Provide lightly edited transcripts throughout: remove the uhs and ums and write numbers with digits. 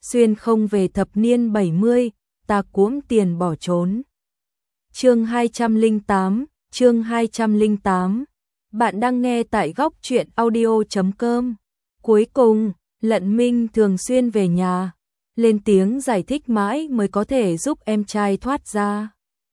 xuyên không về thập niên 70, ta cuỗm tiền bỏ trốn. Chương 208. Bạn đang nghe tại góc truyện audio.com. Cuối cùng, Lận Minh thường xuyên về nhà, lên tiếng giải thích mãi mới có thể giúp em trai thoát ra.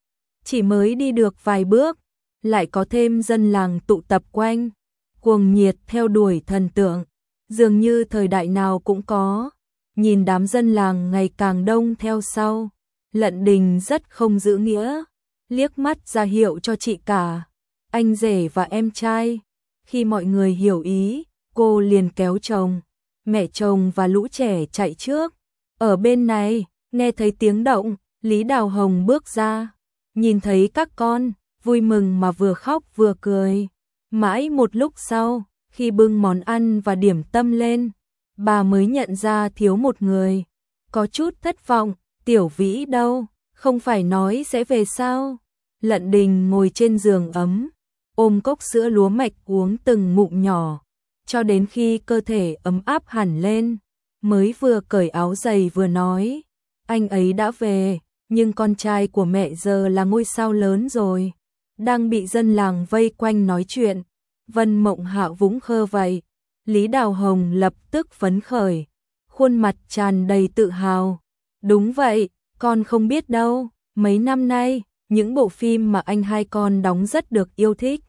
Chỉ mới đi được vài bước, lại có thêm dân làng tụ tập quanh, cuồng nhiệt theo đuổi thần tượng, dường như thời đại nào cũng có. Nhìn đám dân làng ngày càng đông theo sau, Lận Đình rất không giữ nghĩa, liếc mắt ra hiệu cho chị cả, anh rể và em trai. Khi mọi người hiểu ý, cô liền kéo chồng, mẹ chồng và lũ trẻ chạy trước. Ở bên này, nghe thấy tiếng động, Lý Đào Hồng bước ra, nhìn thấy các con, vui mừng mà vừa khóc vừa cười. Mãi một lúc sau, khi bưng món ăn và điểm tâm lên, bà mới nhận ra thiếu một người. Có chút thất vọng, Tiểu Vĩ đâu, không phải nói sẽ về sao? Lận Đình ngồi trên giường ấm, ôm cốc sữa lúa mạch uống từng ngụm nhỏ, cho đến khi cơ thể ấm áp hẳn lên, mới vừa cởi áo giày vừa nói, anh ấy đã về, nhưng con trai của mẹ giờ là ngôi sao lớn rồi, đang bị dân làng vây quanh nói chuyện. Vân Mộng Hạo vũng khơ vậy. Lý Đào Hồng lập tức phấn khởi, khuôn mặt tràn đầy tự hào. Đúng vậy, con không biết đâu, mấy năm nay, những bộ phim mà anh hai con đóng rất được yêu thích.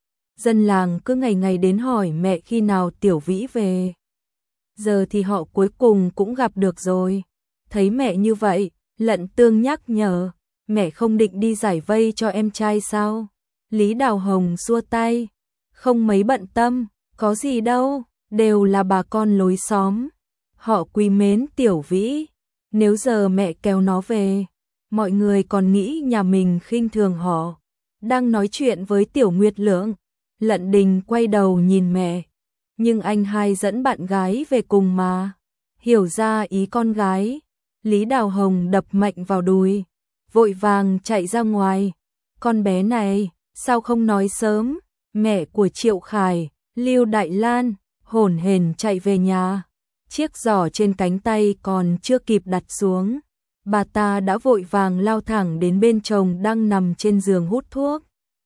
Dân làng cứ ngày ngày đến hỏi mẹ khi nào Tiểu Vĩ về. Giờ thì họ cuối cùng cũng gặp được rồi. Thấy mẹ như vậy, Lận Tương nhắc nhở, mẹ không định đi giải vây cho em trai sao? Lý Đào Hồng xua tay, không mấy bận tâm, có gì đâu, đều là bà con lối xóm. Họ quý mến Tiểu Vĩ, nếu giờ mẹ kéo nó về, mọi người còn nghĩ nhà mình khinh thường họ. Đang nói chuyện với Tiểu Nguyệt Lượng, Lận Đình quay đầu nhìn mẹ, nhưng anh hai dẫn bạn gái về cùng mà. Hiểu ra ý con gái, Lý Đào Hồng đập mạnh vào đùi, vội vàng chạy ra ngoài. Con bé này, sao không nói sớm? Mẹ của Triệu Khải, Lưu Đại Lan, hổn hển chạy về nhà. Chiếc giỏ trên cánh tay còn chưa kịp đặt xuống, bà ta đã vội vàng lao thẳng đến bên chồng đang nằm trên giường hút thuốc.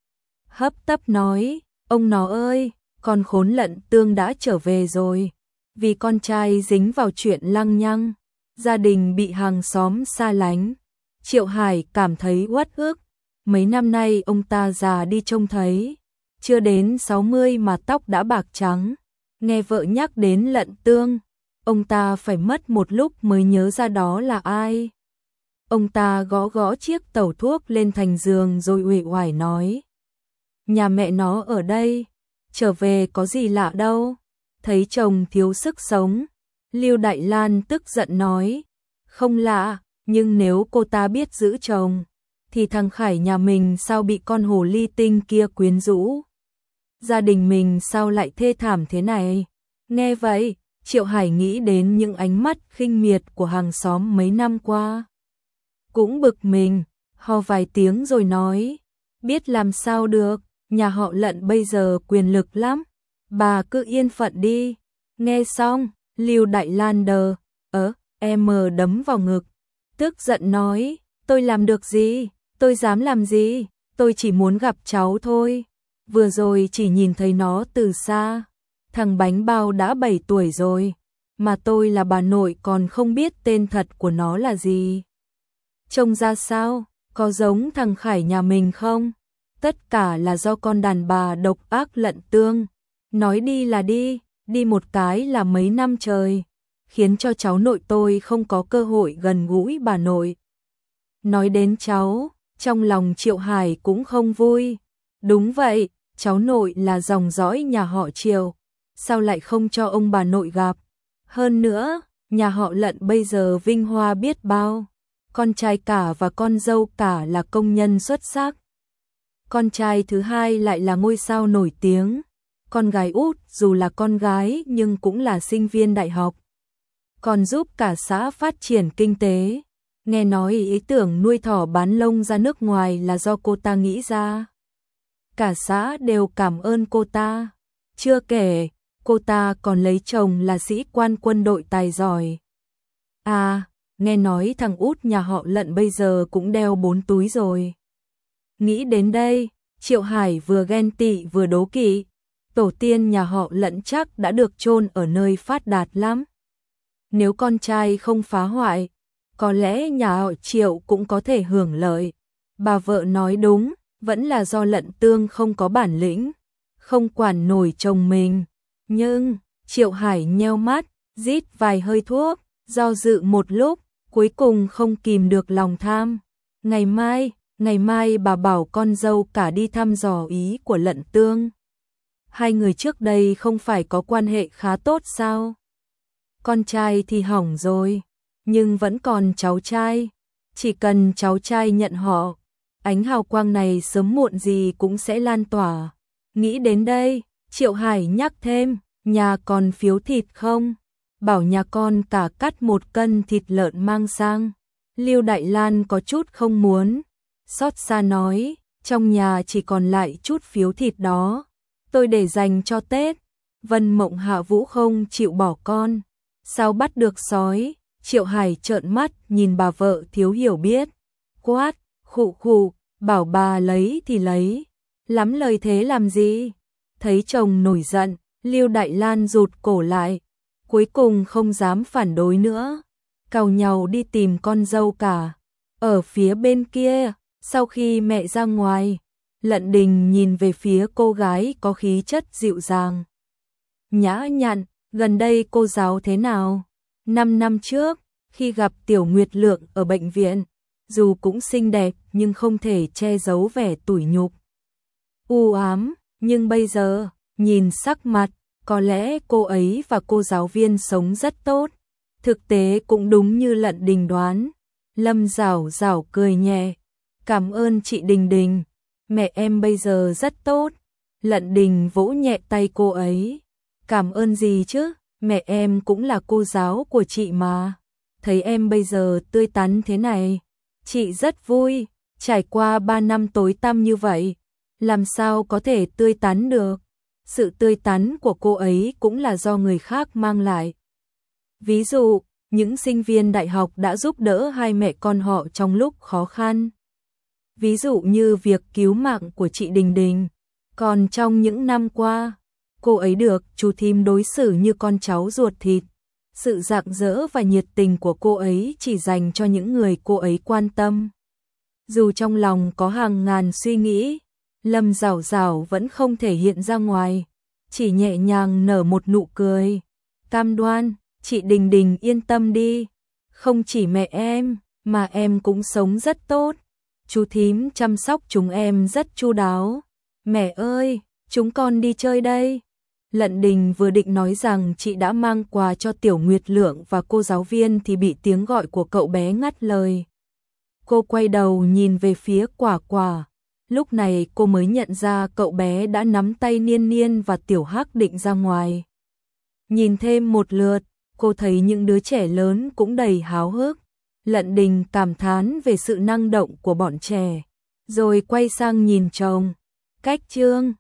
Hấp tấp nói, ông nó ơi, con khốn Lận Tương đã trở về rồi. Vì con trai dính vào chuyện lăng nhăng, gia đình bị hàng xóm xa lánh. Triệu Hải cảm thấy uất ức. Mấy năm nay ông ta già đi trông thấy, chưa đến 60 mà tóc đã bạc trắng. Nghe vợ nhắc đến Lận Tương, ông ta phải mất một lúc mới nhớ ra đó là ai. Ông ta gõ gõ chiếc tẩu thuốc lên thành giường rồi uể oải nói, nhà mẹ nó ở đây, trở về có gì lạ đâu. Thấy chồng thiếu sức sống, Lưu Đại Lan tức giận nói, không lạ, nhưng nếu cô ta biết giữ chồng, thì thằng Khải nhà mình sao bị con hồ ly tinh kia quyến rũ? Gia đình mình sao lại thê thảm thế này? Nghe vậy, Triệu Hải nghĩ đến những ánh mắt khinh miệt của hàng xóm mấy năm qua. Cũng bực mình, ho vài tiếng rồi nói, biết làm sao được, nhà họ Lận bây giờ quyền lực lắm, bà cứ yên phận đi. Nghe xong, Lưu Đại Lan em đấm vào ngực, tức giận nói, tôi làm được gì, tôi dám làm gì, tôi chỉ muốn gặp cháu thôi. Vừa rồi chỉ nhìn thấy nó từ xa, thằng bánh bao đã 7 tuổi rồi, mà tôi là bà nội còn không biết tên thật của nó là gì. Trông ra sao, có giống thằng Khải nhà mình không? Tất cả là do con đàn bà độc ác Lận Tương. Nói đi là đi một cái là mấy năm trời, khiến cho cháu nội tôi không có cơ hội gần gũi bà nội. Nói đến cháu, trong lòng Triệu Hải cũng không vui. Đúng vậy, cháu nội là dòng dõi nhà họ Triệu, sao lại không cho ông bà nội gặp? Hơn nữa, nhà họ Lận bây giờ vinh hoa biết bao, con trai cả và con dâu cả là công nhân xuất sắc. Con trai thứ hai lại là ngôi sao nổi tiếng, con gái út dù là con gái nhưng cũng là sinh viên đại học, còn giúp cả xã phát triển kinh tế. Nghe nói ý tưởng nuôi thỏ bán lông ra nước ngoài là do cô ta nghĩ ra. Cả xã đều cảm ơn cô ta. Chưa kể, cô ta còn lấy chồng là sĩ quan quân đội tài giỏi. À, nghe nói thằng út nhà họ Lận bây giờ cũng đeo 4 túi rồi. Nghĩ đến đây, Triệu Hải vừa ghen tị vừa đố kỵ. Tổ tiên nhà họ Lận chắc đã được chôn ở nơi phát đạt lắm. Nếu con trai không phá hoại, có lẽ nhà họ Triệu cũng có thể hưởng lợi. Bà vợ nói đúng, vẫn là do Lận Tương không có bản lĩnh, không quản nổi chồng mình. Nhưng, Triệu Hải nheo mắt, rít vài hơi thuốc, do dự một lúc, cuối cùng không kìm được lòng tham. Ngày mai bà bảo con dâu cả đi thăm dò ý của Lận Tương. Hai người trước đây không phải có quan hệ khá tốt sao? Con trai thì hỏng rồi, nhưng vẫn còn cháu trai. Chỉ cần cháu trai nhận họ, ánh hào quang này sớm muộn gì cũng sẽ lan tỏa. Nghĩ đến đây, Triệu Hải nhắc thêm, nhà còn phiếu thịt không? Bảo nhà con cả cắt 1 cân thịt lợn mang sang. Lưu Đại Lan có chút không muốn, xót xa nói, trong nhà chỉ còn lại chút phiếu thịt đó, tôi để dành cho Tết. Vân Mộng Hạ Vũ không chịu bỏ con, sao bắt được sói? Triệu Hải trợn mắt nhìn bà vợ thiếu hiểu biết, quát, khụ khụ, bảo bà lấy thì lấy, lắm lời thế làm gì? Thấy chồng nổi giận, Lưu Đại Lan rụt cổ lại, cuối cùng không dám phản đối nữa, càu nhàu đi tìm con dâu cả. Ở phía bên kia, sau khi mẹ ra ngoài, Lận Đình nhìn về phía cô gái có khí chất dịu dàng, nhã nhặn, gần đây cô giáo thế nào? 5 năm trước, khi gặp Tiểu Nguyệt Lượng ở bệnh viện, dù cũng xinh đẹp nhưng không thể che giấu vẻ tủi nhục, u ám, nhưng bây giờ, nhìn sắc mặt, có lẽ cô ấy và cô giáo viên sống rất tốt. Thực tế cũng đúng như Lận Đình đoán. Lâm Giảo Giảo cười nhẹ, cảm ơn chị Đình Đình, mẹ em bây giờ rất tốt. Lận Đình vỗ nhẹ tay cô ấy, cảm ơn gì chứ, mẹ em cũng là cô giáo của chị mà. Thấy em bây giờ tươi tắn thế này, chị rất vui. Trải qua 3 năm tối tăm như vậy, làm sao có thể tươi tắn được? Sự tươi tắn của cô ấy cũng là do người khác mang lại. Ví dụ, những sinh viên đại học đã giúp đỡ hai mẹ con họ trong lúc khó khăn. Ví dụ như việc cứu mạng của chị Đình Đình. Còn trong những năm qua, cô ấy được chú thím đối xử như con cháu ruột thịt. Sự rạng rỡ và nhiệt tình của cô ấy chỉ dành cho những người cô ấy quan tâm. Dù trong lòng có hàng ngàn suy nghĩ, Lâm Giảo Giảo vẫn không thể hiện ra ngoài, chỉ nhẹ nhàng nở một nụ cười. Cam đoan, chị Đình Đình yên tâm đi, không chỉ mẹ em, mà em cũng sống rất tốt. Chú thím chăm sóc chúng em rất chu đáo. Mẹ ơi, chúng con đi chơi đây. Lận Đình vừa định nói rằng chị đã mang quà cho Tiểu Nguyệt Lượng và cô giáo viên thì bị tiếng gọi của cậu bé ngắt lời. Cô quay đầu nhìn về phía Quả Quả. Lúc này cô mới nhận ra cậu bé đã nắm tay Niên Niên và Tiểu Hắc định ra ngoài. Nhìn thêm một lượt, cô thấy những đứa trẻ lớn cũng đầy háo hức. Lận Đình cảm thán về sự năng động của bọn trẻ, rồi quay sang nhìn chồng. Cách Trương,